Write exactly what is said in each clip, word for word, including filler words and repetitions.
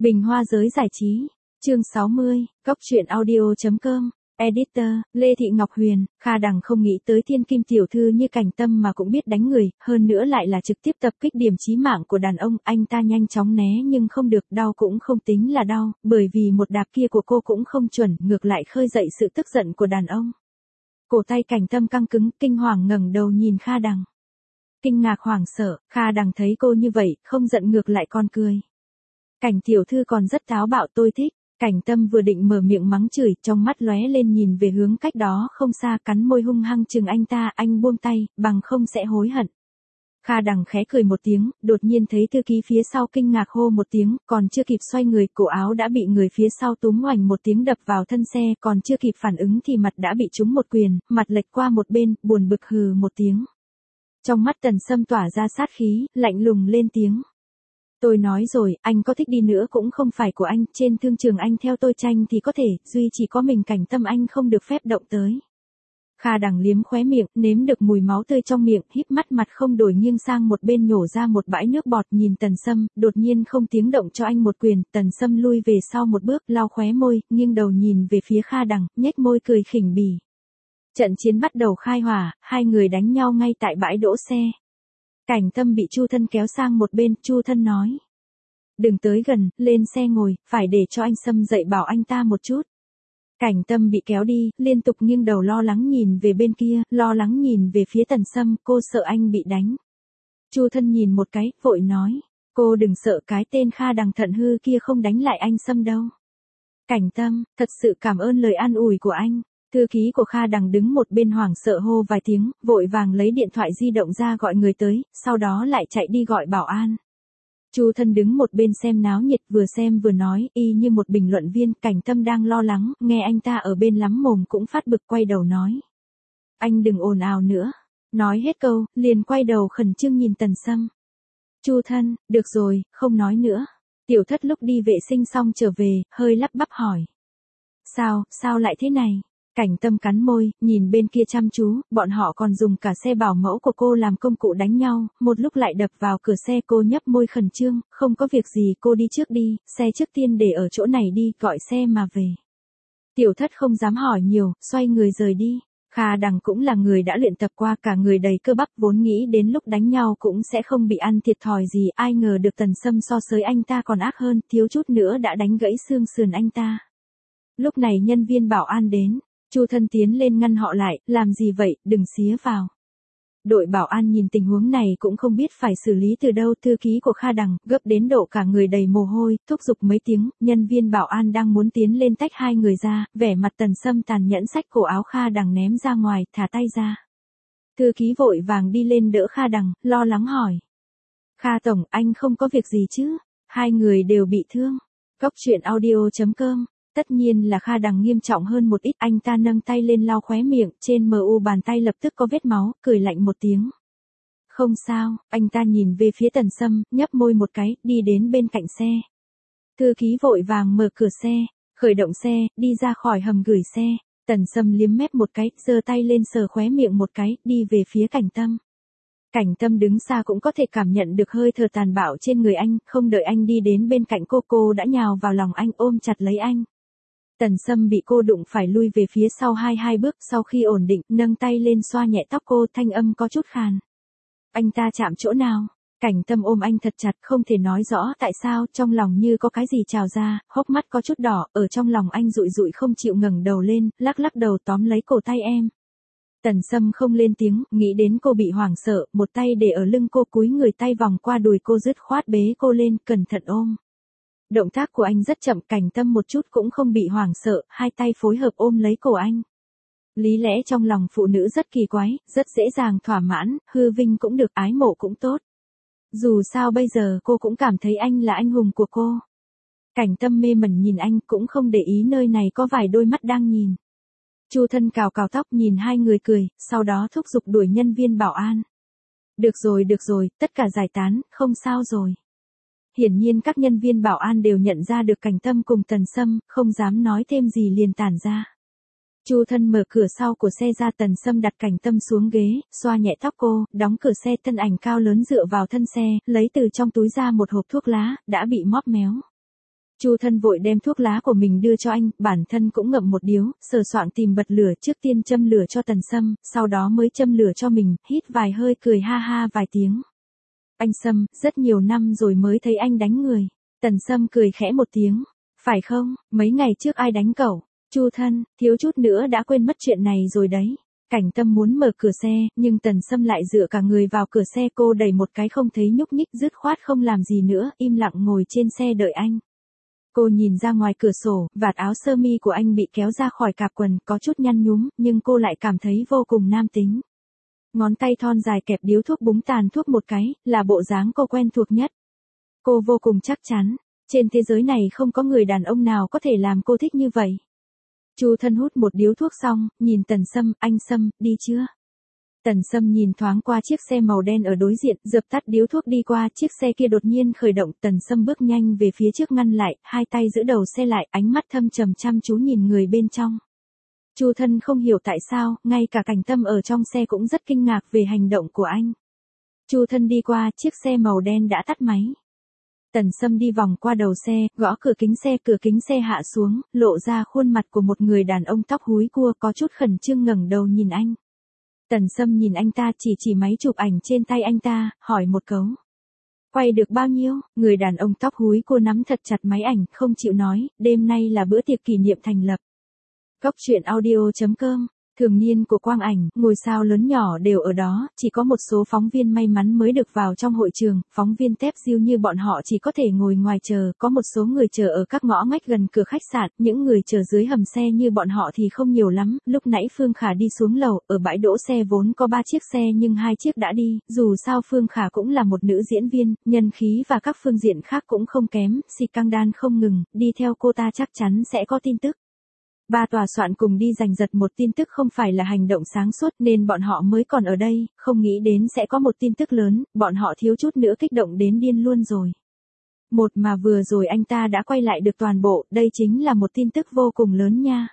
Bình Hoa Giới Giải Trí, chương sáu mươi, Cóc truyện audio chấm com, Editor, Lê Thị Ngọc Huyền. Kha Đằng không nghĩ tới thiên kim tiểu thư như Cảnh Tâm mà cũng biết đánh người, hơn nữa lại là trực tiếp tập kích điểm chí mạng của đàn ông. Anh ta nhanh chóng né nhưng không được, đau cũng không tính là đau, bởi vì một đạp kia của cô cũng không chuẩn, ngược lại khơi dậy sự tức giận của đàn ông. Cổ tay Cảnh Tâm căng cứng, kinh hoàng ngẩng đầu nhìn Kha Đằng. Kinh ngạc hoảng sợ, Kha Đằng thấy cô như vậy, không giận ngược lại còn cười. Cảnh tiểu thư còn rất táo bạo, tôi thích. Cảnh Tâm vừa định mở miệng mắng chửi, trong mắt lóe lên nhìn về hướng cách đó không xa, cắn môi hung hăng chừng anh ta. Anh buông tay, bằng không sẽ hối hận. Kha Đằng khẽ cười một tiếng, đột nhiên thấy thư ký phía sau kinh ngạc hô một tiếng, còn chưa kịp xoay người, cổ áo đã bị người phía sau túm oành một tiếng đập vào thân xe, còn chưa kịp phản ứng thì mặt đã bị trúng một quyền, mặt lệch qua một bên, buồn bực hừ một tiếng. Trong mắt Tần Sâm tỏa ra sát khí, lạnh lùng lên tiếng. Tôi nói rồi, anh có thích đi nữa cũng không phải của anh, trên thương trường anh theo tôi tranh thì có thể, duy chỉ có mình Cảnh Tâm anh không được phép động tới. Kha Đằng liếm khóe miệng, nếm được mùi máu tươi trong miệng, híp mắt, mặt không đổi nghiêng sang một bên nhổ ra một bãi nước bọt, nhìn Tần Sâm, đột nhiên không tiếng động cho anh một quyền. Tần Sâm lui về sau một bước, lau khóe môi, nghiêng đầu nhìn về phía Kha Đằng, nhếch môi cười khỉnh bỉ. Trận chiến bắt đầu khai hỏa, hai người đánh nhau ngay tại bãi đỗ xe. Cảnh Tâm bị Chu Thân kéo sang một bên, Chu Thân nói. Đừng tới gần, lên xe ngồi, phải để cho anh Sâm dậy bảo anh ta một chút. Cảnh Tâm bị kéo đi, liên tục nghiêng đầu lo lắng nhìn về bên kia, lo lắng nhìn về phía Tần Sâm, cô sợ anh bị đánh. Chu Thân nhìn một cái, vội nói. Cô đừng sợ, cái tên Kha Đằng thận hư kia không đánh lại anh Sâm đâu. Cảnh Tâm, thật sự cảm ơn lời an ủi của anh. Thư ký của Kha Đằng đứng một bên hoảng sợ hô vài tiếng, vội vàng lấy điện thoại di động ra gọi người tới, sau đó lại chạy đi gọi bảo an. Chu Thân đứng một bên xem náo nhiệt, vừa xem vừa nói, y như một bình luận viên. Cảnh Tâm đang lo lắng, nghe anh ta ở bên lắm mồm cũng phát bực, quay đầu nói. Anh đừng ồn ào nữa. Nói hết câu, liền quay đầu khẩn trương nhìn Tần Sâm. Chu Thân, được rồi, không nói nữa. Tiểu Thất lúc đi vệ sinh xong trở về, hơi lắp bắp hỏi. Sao, sao lại thế này? Cảnh Tâm cắn môi, nhìn bên kia chăm chú, bọn họ còn dùng cả xe bảo mẫu của cô làm công cụ đánh nhau, một lúc lại đập vào cửa xe. Cô nhấp môi khẩn trương, không có việc gì, cô đi trước đi, xe trước tiên để ở chỗ này đi, gọi xe mà về. Tiểu Thất không dám hỏi nhiều, xoay người rời đi. Kha Đằng cũng là người đã luyện tập qua, cả người đầy cơ bắp, vốn nghĩ đến lúc đánh nhau cũng sẽ không bị ăn thiệt thòi gì, ai ngờ được Tần Sâm so sới anh ta còn ác hơn, thiếu chút nữa đã đánh gãy xương sườn anh ta. Lúc này nhân viên bảo an đến. Chu Thân tiến lên ngăn họ lại, làm gì vậy, đừng xía vào. Đội bảo an nhìn tình huống này cũng không biết phải xử lý từ đâu. Thư ký của Kha Đằng, gấp đến độ cả người đầy mồ hôi, thúc giục mấy tiếng, nhân viên bảo an đang muốn tiến lên tách hai người ra, vẻ mặt Tần Sâm tàn nhẫn xách cổ áo Kha Đằng ném ra ngoài, thả tay ra. Thư ký vội vàng đi lên đỡ Kha Đằng, lo lắng hỏi. Kha Tổng, anh không có việc gì chứ? Hai người đều bị thương. Cóc truyện audio chấm com. Tất nhiên là Kha Đằng nghiêm trọng hơn một ít, anh ta nâng tay lên lau khóe miệng, trên mu bàn tay lập tức có vết máu, cười lạnh một tiếng. Không sao, anh ta nhìn về phía Tần Sâm, nhấp môi một cái, đi đến bên cạnh xe. Thư ký vội vàng mở cửa xe, khởi động xe, đi ra khỏi hầm gửi xe. Tần Sâm liếm mép một cái, giơ tay lên sờ khóe miệng một cái, đi về phía Cảnh Tâm. Cảnh Tâm đứng xa cũng có thể cảm nhận được hơi thở tàn bạo trên người anh, không đợi anh đi đến bên cạnh cô, cô đã nhào vào lòng anh, ôm chặt lấy anh. Tần Sâm bị cô đụng phải lui về phía sau hai hai bước, sau khi ổn định, nâng tay lên xoa nhẹ tóc cô, thanh âm có chút khàn. Anh ta chạm chỗ nào? Cảnh Tâm ôm anh thật chặt, không thể nói rõ tại sao, trong lòng như có cái gì trào ra, hốc mắt có chút đỏ, ở trong lòng anh rụi rụi không chịu ngẩng đầu lên, lắc lắc đầu tóm lấy cổ tay em. Tần Sâm không lên tiếng, nghĩ đến cô bị hoảng sợ, một tay để ở lưng cô, cúi người tay vòng qua đùi cô, dứt khoát bế cô lên, cẩn thận ôm. Động tác của anh rất chậm, Cảnh Tâm một chút cũng không bị hoảng sợ, hai tay phối hợp ôm lấy cổ anh. Lý lẽ trong lòng phụ nữ rất kỳ quái, rất dễ dàng thỏa mãn, hư vinh cũng được, ái mộ cũng tốt. Dù sao bây giờ cô cũng cảm thấy anh là anh hùng của cô. Cảnh Tâm mê mẩn nhìn anh, cũng không để ý nơi này có vài đôi mắt đang nhìn. Chu Thân cào cào tóc nhìn hai người cười, sau đó thúc giục đuổi nhân viên bảo an. Được rồi được rồi, tất cả giải tán, không sao rồi. Hiển nhiên các nhân viên bảo an đều nhận ra được Cảnh Tâm cùng Tần Sâm, không dám nói thêm gì liền tản ra. Chu Thân mở cửa sau của xe ra, Tần Sâm đặt Cảnh Tâm xuống ghế, xoa nhẹ tóc cô, đóng cửa xe, thân ảnh cao lớn dựa vào thân xe, lấy từ trong túi ra một hộp thuốc lá, đã bị móp méo. Chu Thân vội đem thuốc lá của mình đưa cho anh, bản thân cũng ngậm một điếu, sờ soạng tìm bật lửa, trước tiên châm lửa cho Tần Sâm, sau đó mới châm lửa cho mình, hít vài hơi cười ha ha vài tiếng. Anh Sâm, rất nhiều năm rồi mới thấy anh đánh người. Tần Sâm cười khẽ một tiếng. Phải không, mấy ngày trước ai đánh cậu? Chu Thân, thiếu chút nữa đã quên mất chuyện này rồi đấy. Cảnh Tâm muốn mở cửa xe, nhưng Tần Sâm lại dựa cả người vào cửa xe, cô đẩy một cái không thấy nhúc nhích, dứt khoát không làm gì nữa, im lặng ngồi trên xe đợi anh. Cô nhìn ra ngoài cửa sổ, vạt áo sơ mi của anh bị kéo ra khỏi cạp quần, có chút nhăn nhúm, nhưng cô lại cảm thấy vô cùng nam tính. Ngón tay thon dài kẹp điếu thuốc búng tàn thuốc một cái, là bộ dáng cô quen thuộc nhất. Cô vô cùng chắc chắn, trên thế giới này không có người đàn ông nào có thể làm cô thích như vậy. Chu Thân hút một điếu thuốc xong, nhìn Tần Sâm, anh Sâm, đi chưa? Tần Sâm nhìn thoáng qua chiếc xe màu đen ở đối diện, dập tắt điếu thuốc đi qua, chiếc xe kia đột nhiên khởi động, Tần Sâm bước nhanh về phía trước ngăn lại, hai tay giữ đầu xe lại, ánh mắt thâm trầm chăm chú nhìn người bên trong. Chu Thân không hiểu tại sao, ngay cả Cảnh Tâm ở trong xe cũng rất kinh ngạc về hành động của anh. Chu Thân đi qua, chiếc xe màu đen đã tắt máy. Tần Sâm đi vòng qua đầu xe, gõ cửa kính xe, cửa kính xe hạ xuống, lộ ra khuôn mặt của một người đàn ông tóc húi cua có chút khẩn trương ngẩng đầu nhìn anh. Tần Sâm nhìn anh ta, chỉ chỉ máy chụp ảnh trên tay anh ta, hỏi một câu. Quay được bao nhiêu? Người đàn ông tóc húi cua nắm thật chặt máy ảnh, không chịu nói, đêm nay là bữa tiệc kỷ niệm thành lập. Góc truyện audio chấm com. Thường niên của Quang Ảnh, ngôi sao lớn nhỏ đều ở đó, chỉ có một số phóng viên may mắn mới được vào trong hội trường, phóng viên tép diêu như bọn họ chỉ có thể ngồi ngoài chờ, có một số người chờ ở các ngõ ngách gần cửa khách sạn, những người chờ dưới hầm xe như bọn họ thì không nhiều lắm. Lúc nãy Phương Khả đi xuống lầu, ở bãi đỗ xe vốn có ba chiếc xe nhưng hai chiếc đã đi, dù sao Phương Khả cũng là một nữ diễn viên, nhân khí và các phương diện khác cũng không kém, xì căng đan không ngừng, đi theo cô ta chắc chắn sẽ có tin tức. Ba tòa soạn cùng đi giành giật một tin tức không phải là hành động sáng suốt nên bọn họ mới còn ở đây, không nghĩ đến sẽ có một tin tức lớn, bọn họ thiếu chút nữa kích động đến điên luôn rồi. Một mà vừa rồi anh ta đã quay lại được toàn bộ, đây chính là một tin tức vô cùng lớn nha.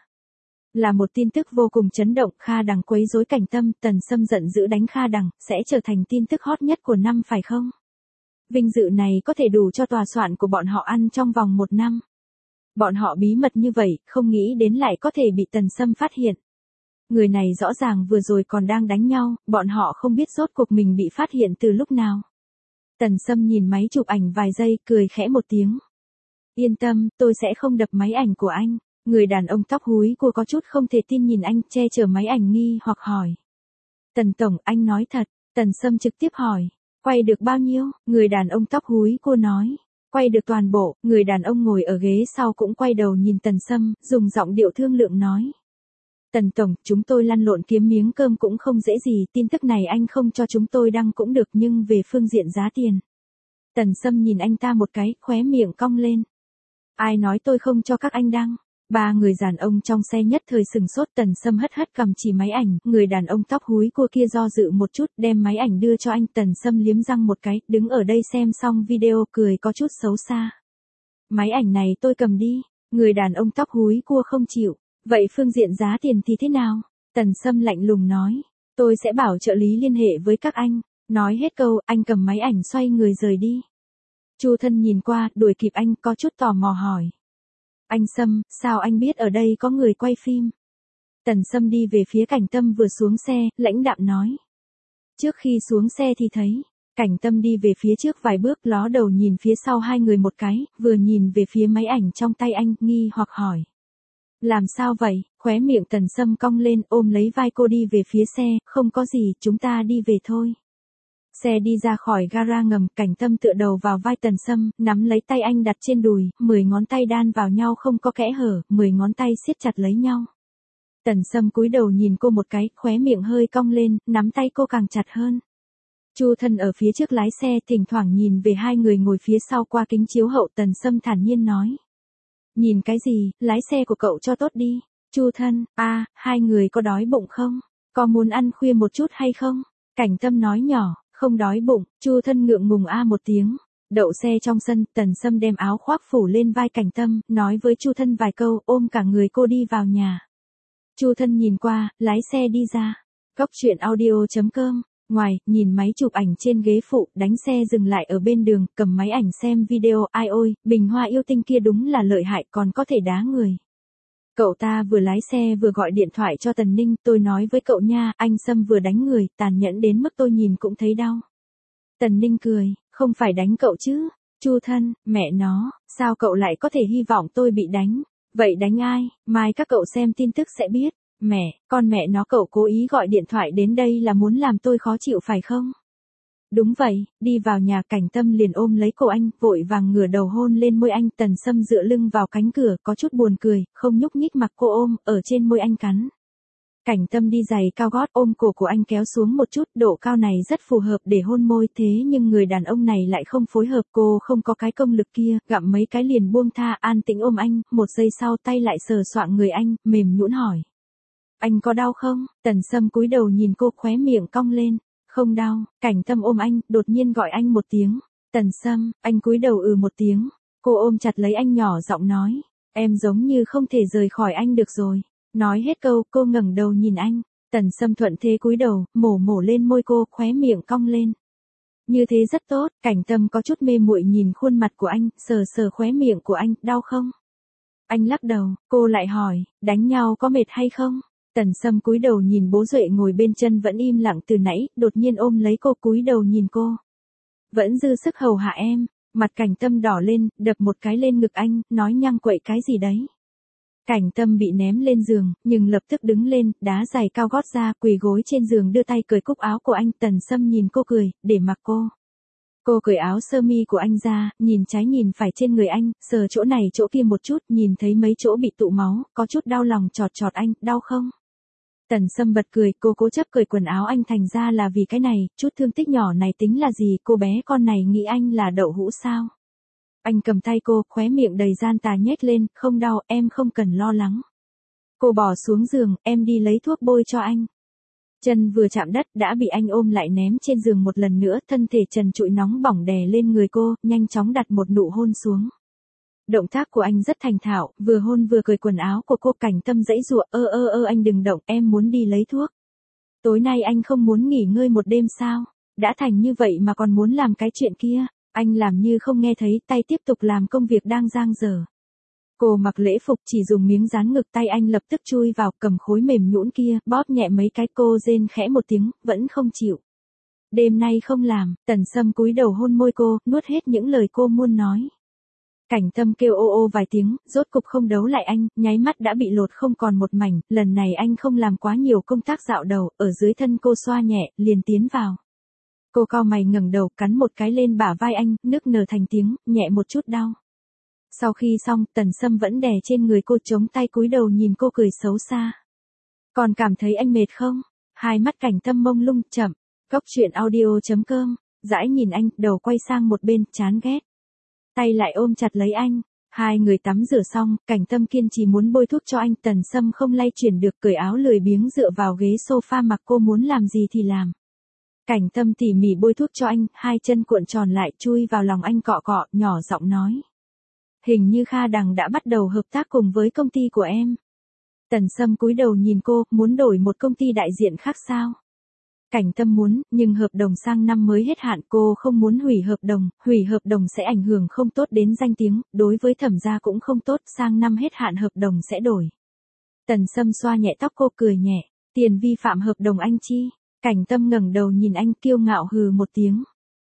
Là một tin tức vô cùng chấn động, Kha Đằng quấy rối Cảnh Tâm, Tần Sâm giận dữ đánh Kha Đằng, sẽ trở thành tin tức hot nhất của năm phải không? Vinh dự này có thể đủ cho tòa soạn của bọn họ ăn trong vòng một năm. Bọn họ bí mật như vậy, không nghĩ đến lại có thể bị Tần Sâm phát hiện. Người này rõ ràng vừa rồi còn đang đánh nhau, bọn họ không biết rốt cuộc mình bị phát hiện từ lúc nào. Tần Sâm nhìn máy chụp ảnh vài giây, cười khẽ một tiếng. Yên tâm, tôi sẽ không đập máy ảnh của anh. Người đàn ông tóc húi cua có chút không thể tin nhìn anh, che chở máy ảnh nghi hoặc hỏi. Tần Tổng, anh nói thật. Tần Sâm trực tiếp hỏi. Quay được bao nhiêu? Người đàn ông tóc húi cua nói. Quay được toàn bộ, người đàn ông ngồi ở ghế sau cũng quay đầu nhìn Tần Sâm, dùng giọng điệu thương lượng nói. Tần Tổng, chúng tôi lăn lộn kiếm miếng cơm cũng không dễ gì, tin tức này anh không cho chúng tôi đăng cũng được nhưng về phương diện giá tiền. Tần Sâm nhìn anh ta một cái, khóe miệng cong lên. Ai nói tôi không cho các anh đăng? Ba người đàn ông trong xe nhất thời sừng sốt. Tần Sâm hất hất cầm chỉ máy ảnh, người đàn ông tóc húi cua kia do dự một chút, đem máy ảnh đưa cho anh. Tần Sâm liếm răng một cái, đứng ở đây xem xong video cười có chút xấu xa. Máy ảnh này tôi cầm đi. Người đàn ông tóc húi cua không chịu. Vậy phương diện giá tiền thì thế nào? Tần Sâm lạnh lùng nói. Tôi sẽ bảo trợ lý liên hệ với các anh. Nói hết câu, anh cầm máy ảnh xoay người rời đi. Chu Thân nhìn qua, đuổi kịp anh, có chút tò mò hỏi. Anh Sâm, sao anh biết ở đây có người quay phim? Tần Sâm đi về phía Cảnh Tâm vừa xuống xe, lãnh đạm nói. Trước khi xuống xe thì thấy, Cảnh Tâm đi về phía trước vài bước, ló đầu nhìn phía sau hai người một cái, vừa nhìn về phía máy ảnh trong tay anh, nghi hoặc hỏi. Làm sao vậy? Khóe miệng Tần Sâm cong lên, ôm lấy vai cô đi về phía xe, không có gì, chúng ta đi về thôi. Xe đi ra khỏi gara ngầm, Cảnh Tâm tựa đầu vào vai Tần Sâm, nắm lấy tay anh đặt trên đùi, mười ngón tay đan vào nhau không có kẽ hở, mười ngón tay siết chặt lấy nhau. Tần Sâm cúi đầu nhìn cô một cái, khóe miệng hơi cong lên, nắm tay cô càng chặt hơn. Chu Thân ở phía trước lái xe, thỉnh thoảng nhìn về hai người ngồi phía sau qua kính chiếu hậu. Tần Sâm thản nhiên nói. Nhìn cái gì, lái xe của cậu cho tốt đi. Chu Thân, a, à, hai người có đói bụng không? Có muốn ăn khuya một chút hay không? Cảnh Tâm nói nhỏ. Không đói bụng. Chu Thân ngượng ngùng a một tiếng. Đậu xe trong sân, Tần Sâm đem áo khoác phủ lên vai Cảnh Tâm, nói với Chu Thân vài câu, ôm cả người cô đi vào nhà. Chu Thân nhìn qua, lái xe đi ra. Góc truyện audio chấm com Ngoài, nhìn máy chụp ảnh trên ghế phụ, đánh xe dừng lại ở bên đường, cầm máy ảnh xem video, ai ôi, bình hoa yêu tinh kia đúng là lợi hại, còn có thể đá người. Cậu ta vừa lái xe vừa gọi điện thoại cho Tần Ninh, tôi nói với cậu nha, anh Sâm vừa đánh người, tàn nhẫn đến mức tôi nhìn cũng thấy đau. Tần Ninh cười, không phải đánh cậu chứ, Chu thân, mẹ nó, sao cậu lại có thể hy vọng tôi bị đánh, vậy đánh ai, mai các cậu xem tin tức sẽ biết. Mẹ, con mẹ nó cậu cố ý gọi điện thoại đến đây là muốn làm tôi khó chịu phải không? Đúng vậy, đi vào nhà Cảnh Tâm liền ôm lấy cổ anh, vội vàng ngửa đầu hôn lên môi anh. Tần Sâm dựa lưng vào cánh cửa, có chút buồn cười, không nhúc nhích mặc cô ôm, ở trên môi anh cắn. Cảnh Tâm đi giày cao gót ôm cổ của anh kéo xuống một chút, độ cao này rất phù hợp để hôn môi, thế nhưng người đàn ông này lại không phối hợp, cô không có cái công lực kia, gặm mấy cái liền buông tha, an tĩnh ôm anh, một giây sau tay lại sờ soạng người anh, mềm nhũn hỏi. Anh có đau không? Tần Sâm cúi đầu nhìn cô, khóe miệng cong lên. Không đau. Cảnh Tâm ôm anh, đột nhiên gọi anh một tiếng. Tần Sâm, anh cúi đầu ừ một tiếng. Cô ôm chặt lấy anh nhỏ giọng nói. Em giống như không thể rời khỏi anh được rồi. Nói hết câu, cô ngẩng đầu nhìn anh. Tần Sâm thuận thế cúi đầu, mổ mổ lên môi cô, khóe miệng cong lên. Như thế rất tốt. Cảnh Tâm có chút mê muội nhìn khuôn mặt của anh, sờ sờ khóe miệng của anh, đau không? Anh lắc đầu, cô lại hỏi, đánh nhau có mệt hay không? Tần Sâm cúi đầu nhìn bố Duệ ngồi bên chân vẫn im lặng từ nãy, đột nhiên ôm lấy cô cúi đầu nhìn cô. Vẫn dư sức hầu hạ em, mặt Cảnh Tâm đỏ lên, đập một cái lên ngực anh, nói nhăng quậy cái gì đấy. Cảnh Tâm bị ném lên giường, nhưng lập tức đứng lên, đá giày cao gót ra, quỳ gối trên giường đưa tay cởi cúc áo của anh. Tần Sâm nhìn cô cười, để mặc cô. Cô cởi áo sơ mi của anh ra, nhìn trái nhìn phải trên người anh, sờ chỗ này chỗ kia một chút, nhìn thấy mấy chỗ bị tụ máu, có chút đau lòng chọt chọt anh, đau không? Tần Sâm bật cười, cô cố chấp cởi quần áo anh, thành ra là vì cái này, chút thương tích nhỏ này tính là gì, cô bé con này nghĩ anh là đậu hũ sao? Anh cầm tay cô, khóe miệng đầy gian tà nhếch lên, không đau, em không cần lo lắng. Cô bỏ xuống giường, em đi lấy thuốc bôi cho anh. Chân vừa chạm đất đã bị anh ôm lại ném trên giường một lần nữa, thân thể trần trụi nóng bỏng đè lên người cô, nhanh chóng đặt một nụ hôn xuống. Động tác của anh rất thành thạo, vừa hôn vừa cởi quần áo của cô. Cảnh Tâm giãy giụa, ơ ơ ơ anh đừng động, em muốn đi lấy thuốc. Tối nay anh không muốn nghỉ ngơi một đêm sao? Đã thành như vậy mà còn muốn làm cái chuyện kia. Anh làm như không nghe thấy, tay tiếp tục làm công việc đang dang dở. Cô mặc lễ phục chỉ dùng miếng dán ngực, tay anh lập tức chui vào, cầm khối mềm nhũn kia, bóp nhẹ mấy cái. Cô rên khẽ một tiếng, vẫn không chịu. Đêm nay không làm. Tần Sâm cúi đầu hôn môi cô, nuốt hết những lời cô muốn nói. Cảnh Tâm kêu ô ô vài tiếng, rốt cục không đấu lại anh, nháy mắt đã bị lột không còn một mảnh, lần này anh không làm quá nhiều công tác dạo đầu, ở dưới thân cô xoa nhẹ, liền tiến vào. Cô cau mày ngẩng đầu, cắn một cái lên bả vai anh, nức nở thành tiếng, nhẹ một chút đau. Sau khi xong, Tần Sâm vẫn đè trên người cô, chống tay cúi đầu nhìn cô cười xấu xa. Còn cảm thấy anh mệt không? Hai mắt Cảnh Tâm mông lung, chậm. Góc truyện audio chấm com, dãi nhìn anh, đầu quay sang một bên, chán ghét. Tay lại ôm chặt lấy anh. Hai người tắm rửa xong, Cảnh Tâm kiên trì muốn bôi thuốc cho anh. Tần Sâm không lay chuyển được, cởi áo lười biếng dựa vào ghế sofa mặc cô muốn làm gì thì làm. Cảnh Tâm tỉ mỉ bôi thuốc cho anh, hai chân cuộn tròn lại chui vào lòng anh cọ cọ, nhỏ giọng nói. Hình như Kha Đằng đã bắt đầu hợp tác cùng với công ty của em. Tần Sâm cúi đầu nhìn cô, muốn đổi một công ty đại diện khác sao? Cảnh Tâm muốn, nhưng hợp đồng sang năm mới hết hạn, cô không muốn hủy hợp đồng, hủy hợp đồng sẽ ảnh hưởng không tốt đến danh tiếng, đối với Thẩm gia cũng không tốt, sang năm hết hạn hợp đồng sẽ đổi. Tần Sâm xoa nhẹ tóc cô, cười nhẹ, tiền vi phạm hợp đồng anh chi? Cảnh Tâm ngẩng đầu nhìn anh, kiêu ngạo hừ một tiếng.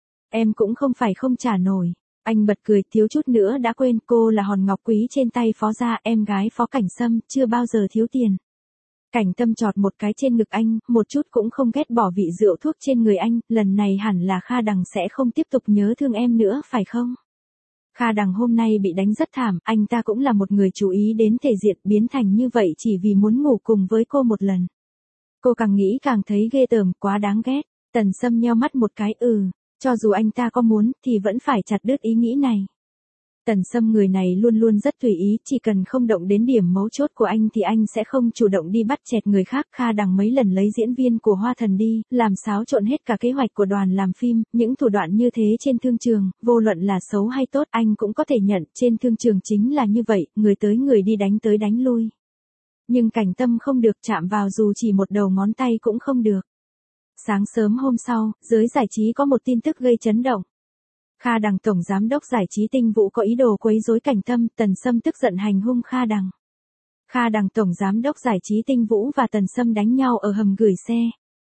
Em cũng không phải không trả nổi. Anh bật cười, thiếu chút nữa đã quên, cô là hòn ngọc quý trên tay Phó gia, em gái Phó Cảnh Sâm, chưa bao giờ thiếu tiền. Cảnh Tâm chọt một cái trên ngực anh, một chút cũng không ghét bỏ vị rượu thuốc trên người anh, lần này hẳn là Kha Đằng sẽ không tiếp tục nhớ thương em nữa phải không? Kha Đằng hôm nay bị đánh rất thảm, anh ta cũng là một người chú ý đến thể diện, biến thành như vậy chỉ vì muốn ngủ cùng với cô một lần. Cô càng nghĩ càng thấy ghê tởm, quá đáng ghét. Tần Sâm nheo mắt một cái, ừ, cho dù anh ta có muốn, thì vẫn phải chặt đứt ý nghĩ này. Tần Sâm người này luôn luôn rất tùy ý, chỉ cần không động đến điểm mấu chốt của anh thì anh sẽ không chủ động đi bắt chẹt người khác. Kha Đằng mấy lần lấy diễn viên của Hoa Thần đi, làm xáo trộn hết cả kế hoạch của đoàn làm phim, những thủ đoạn như thế trên thương trường, vô luận là xấu hay tốt, anh cũng có thể nhận, trên thương trường chính là như vậy, người tới người đi, đánh tới đánh lui. Nhưng Cảnh Tâm không được, chạm vào dù chỉ một đầu ngón tay cũng không được. Sáng sớm hôm sau, giới giải trí có một tin tức gây chấn động. Kha Đằng tổng giám đốc giải trí Tinh Vũ có ý đồ quấy rối Cảnh Tâm, Tần Sâm tức giận hành hung Kha Đằng. Kha Đằng tổng giám đốc giải trí Tinh Vũ và Tần Sâm đánh nhau ở hầm gửi xe.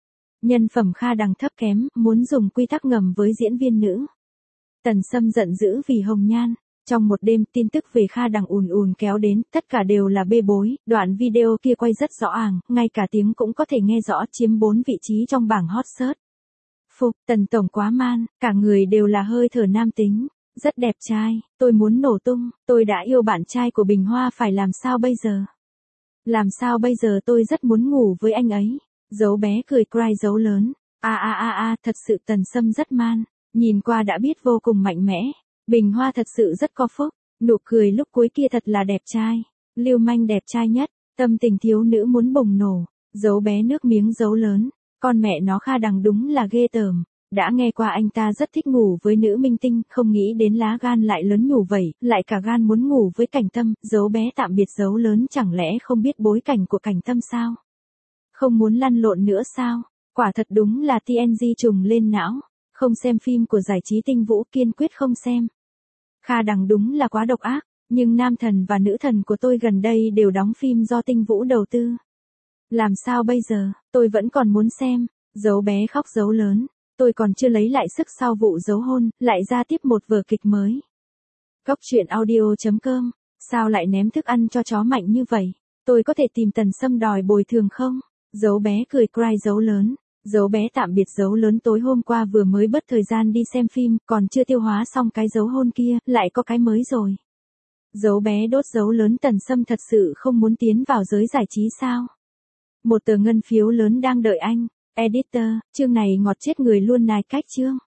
Nhân phẩm Kha Đằng thấp kém, muốn dùng quy tắc ngầm với diễn viên nữ. Tần Sâm giận dữ vì hồng nhan. Trong một đêm, tin tức về Kha Đằng ùn ùn kéo đến, tất cả đều là bê bối, đoạn video kia quay rất rõ ràng, ngay cả tiếng cũng có thể nghe rõ, chiếm bốn vị trí trong bảng hot search. Phục, Tần tổng quá man, cả người đều là hơi thở nam tính, rất đẹp trai, tôi muốn nổ tung, tôi đã yêu bạn trai của Bình Hoa, phải làm sao bây giờ? Làm sao bây giờ, tôi rất muốn ngủ với anh ấy. Dấu bé cười cry dấu lớn, a a a a, thật sự Tần Sâm rất man, nhìn qua đã biết vô cùng mạnh mẽ. Bình Hoa thật sự rất có phúc, nụ cười lúc cuối kia thật là đẹp trai, lưu manh đẹp trai nhất, tâm tình thiếu nữ muốn bùng nổ, dấu bé nước miếng dấu lớn, con mẹ nó Kha Đằng đúng là ghê tởm, đã nghe qua anh ta rất thích ngủ với nữ minh tinh, không nghĩ đến lá gan lại lớn nhủ vậy, lại cả gan muốn ngủ với Cảnh Tâm, dấu bé tạm biệt dấu lớn, chẳng lẽ không biết bối cảnh của Cảnh Tâm sao? Không muốn lăn lộn nữa sao? Quả thật đúng là tê en giê trùng lên não, không xem phim của giải trí Tinh Vũ, kiên quyết không xem. Kha Đằng đúng là quá độc ác, nhưng nam thần và nữ thần của tôi gần đây đều đóng phim do Tinh Vũ đầu tư. Làm sao bây giờ, tôi vẫn còn muốn xem, dấu bé khóc dấu lớn, tôi còn chưa lấy lại sức sau vụ giấu hôn, lại ra tiếp một vở kịch mới. Góc truyện audio chấm com, sao lại ném thức ăn cho chó mạnh như vậy, tôi có thể tìm Tần Sâm đòi bồi thường không? Dấu bé cười cry dấu lớn. Dấu bé tạm biệt dấu lớn, tối hôm qua vừa mới bớt thời gian đi xem phim, còn chưa tiêu hóa xong cái dấu hôn kia, lại có cái mới rồi. Dấu bé đốt dấu lớn, Tần Sâm thật sự không muốn tiến vào giới giải trí sao? Một tờ ngân phiếu lớn đang đợi anh. Editor, chương này ngọt chết người luôn, nài cách chương.